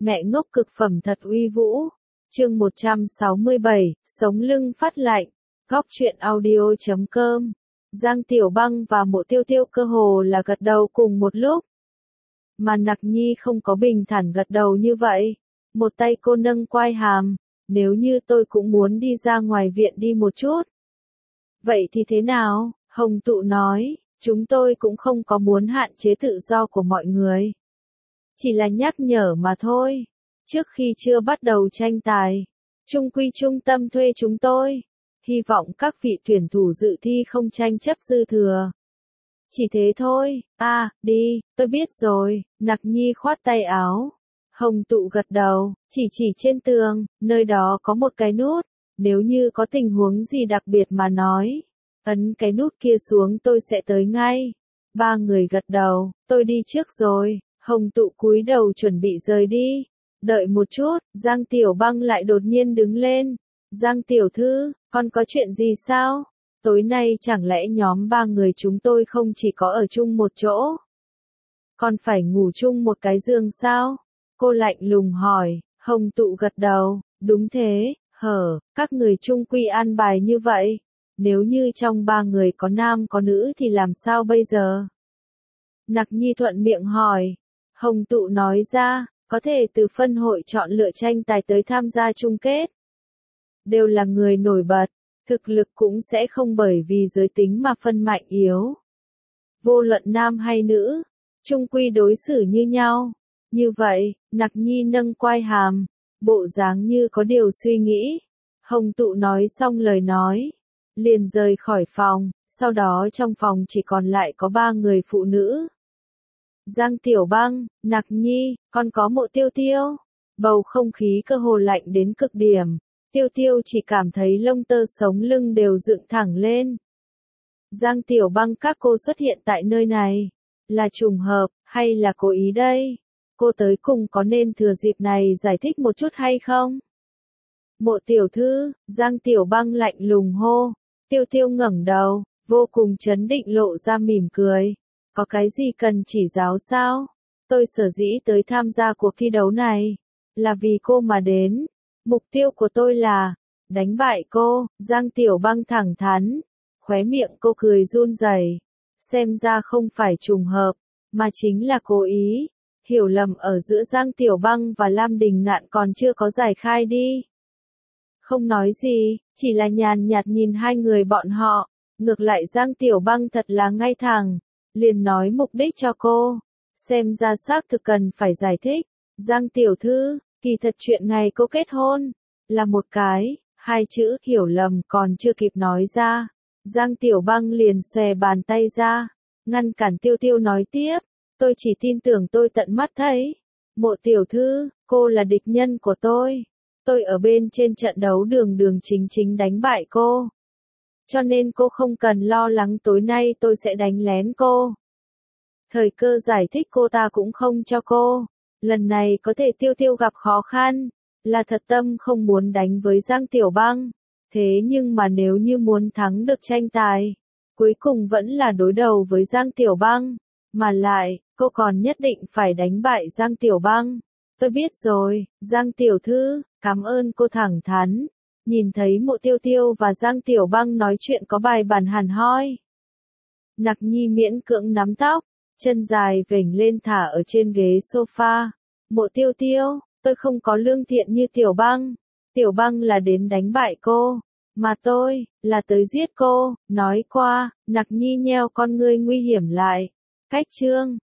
Mẹ ngốc cực phẩm thật uy vũ. Chương 167, sống lưng phát lạnh. Góc truyện audio.com. Giang Tiểu Băng và Mộ Tiêu Tiêu cơ hồ là gật đầu cùng một lúc. Mà Nặc Nhi không có bình thản gật đầu như vậy. Một tay cô nâng quai hàm. Nếu như tôi cũng muốn đi ra ngoài viện đi một chút. Vậy thì thế nào? Hồng Tụ nói, chúng tôi cũng không có muốn hạn chế tự do của mọi người. Chỉ là nhắc nhở mà thôi. Trước khi chưa bắt đầu tranh tài, trung quy trung tâm thuê chúng tôi. Hy vọng các vị tuyển thủ dự thi không tranh chấp dư thừa. Chỉ thế thôi. Đi, tôi biết rồi. Nặc Nhi khoát tay áo. Hồng Tụ gật đầu, chỉ trên tường, nơi đó có một cái nút. Nếu như có tình huống gì đặc biệt mà nói, ấn cái nút kia xuống tôi sẽ tới ngay. Ba người gật đầu, tôi đi trước rồi. Hồng Tụ cúi đầu chuẩn bị rời đi. Đợi một chút, Giang Tiểu Băng lại đột nhiên đứng lên. Giang Tiểu Thư, con có chuyện gì sao? Tối nay chẳng lẽ nhóm ba người chúng tôi không chỉ có ở chung một chỗ? Con phải ngủ chung một cái giường sao? Cô lạnh lùng hỏi. Hồng Tụ gật đầu, đúng thế, các người chung quy an bài như vậy. Nếu như trong ba người có nam có nữ thì làm sao bây giờ? Nặc Nhi thuận miệng hỏi. Hồng Tụ nói ra, có thể từ phân hội chọn lựa tranh tài tới tham gia chung kết. Đều là người nổi bật, thực lực cũng sẽ không bởi vì giới tính mà phân mạnh yếu. Vô luận nam hay nữ, chung quy đối xử như nhau. Như vậy, Nặc Nhi nâng quai hàm, bộ dáng như có điều suy nghĩ. Hồng Tụ nói xong lời nói, liền rời khỏi phòng, sau đó trong phòng chỉ còn lại có ba người phụ nữ. Giang Tiểu Băng, Nặc Nhi, còn có Mộ Tiêu Tiêu. Bầu không khí cơ hồ lạnh đến cực điểm. Tiêu Tiêu chỉ cảm thấy lông tơ sống lưng đều dựng thẳng lên. Giang Tiểu Băng, các cô xuất hiện tại nơi này, là trùng hợp, hay là cố ý đây? Cô tới cùng có nên thừa dịp này giải thích một chút hay không? Mộ Tiểu Thư, Giang Tiểu Băng lạnh lùng hô. Tiêu Tiêu ngẩng đầu, vô cùng trấn định lộ ra mỉm cười. Có cái gì cần chỉ giáo sao? Tôi sở dĩ tới tham gia cuộc thi đấu này, là vì cô mà đến. Mục tiêu của tôi là đánh bại cô. Giang Tiểu Băng thẳng thắn, khóe miệng cô cười run rẩy. Xem ra không phải trùng hợp, mà chính là cố ý. Hiểu lầm ở giữa Giang Tiểu Băng và Lam Đình Ngạn còn chưa có giải khai đi. Không nói gì, chỉ là nhàn nhạt nhìn hai người bọn họ. Ngược lại Giang Tiểu Băng thật là ngay thẳng, liền nói mục đích cho cô. Xem ra xác thực cần phải giải thích. Giang Tiểu Thư, kỳ thật chuyện ngày cô kết hôn, là một cái, hai chữ hiểu lầm còn chưa kịp nói ra. Giang Tiểu Băng liền xòe bàn tay ra, ngăn cản Tiêu Tiêu nói tiếp. Tôi chỉ tin tưởng tôi tận mắt thấy. Mộ Tiểu Thư, cô là địch nhân của tôi. Tôi ở bên trên trận đấu đường chính đánh bại cô. Cho nên cô không cần lo lắng tối nay tôi sẽ đánh lén cô. Thời cơ giải thích cô ta cũng không cho cô. Lần này có thể Tiêu Tiêu gặp khó khăn, là thật tâm không muốn đánh với Giang Tiểu Băng. Thế nhưng mà nếu như muốn thắng được tranh tài, cuối cùng vẫn là đối đầu với Giang Tiểu Băng. Mà lại, cô còn nhất định phải đánh bại Giang Tiểu Băng. Tôi biết rồi, Giang Tiểu Thư, cảm ơn cô thẳng thắn. Nhìn thấy Mộ Tiêu Tiêu và Giang Tiểu Băng nói chuyện có bài bản hẳn hoi. Nặc Nhi miễn cưỡng nắm tóc, chân dài vểnh lên thả ở trên ghế sofa. Mộ Tiêu Tiêu, tôi không có lương thiện như Tiểu Băng. Tiểu Băng là đến đánh bại cô, mà tôi, là tới giết cô. Nói qua, Nặc Nhi nheo con ngươi nguy hiểm lại. Cách chương.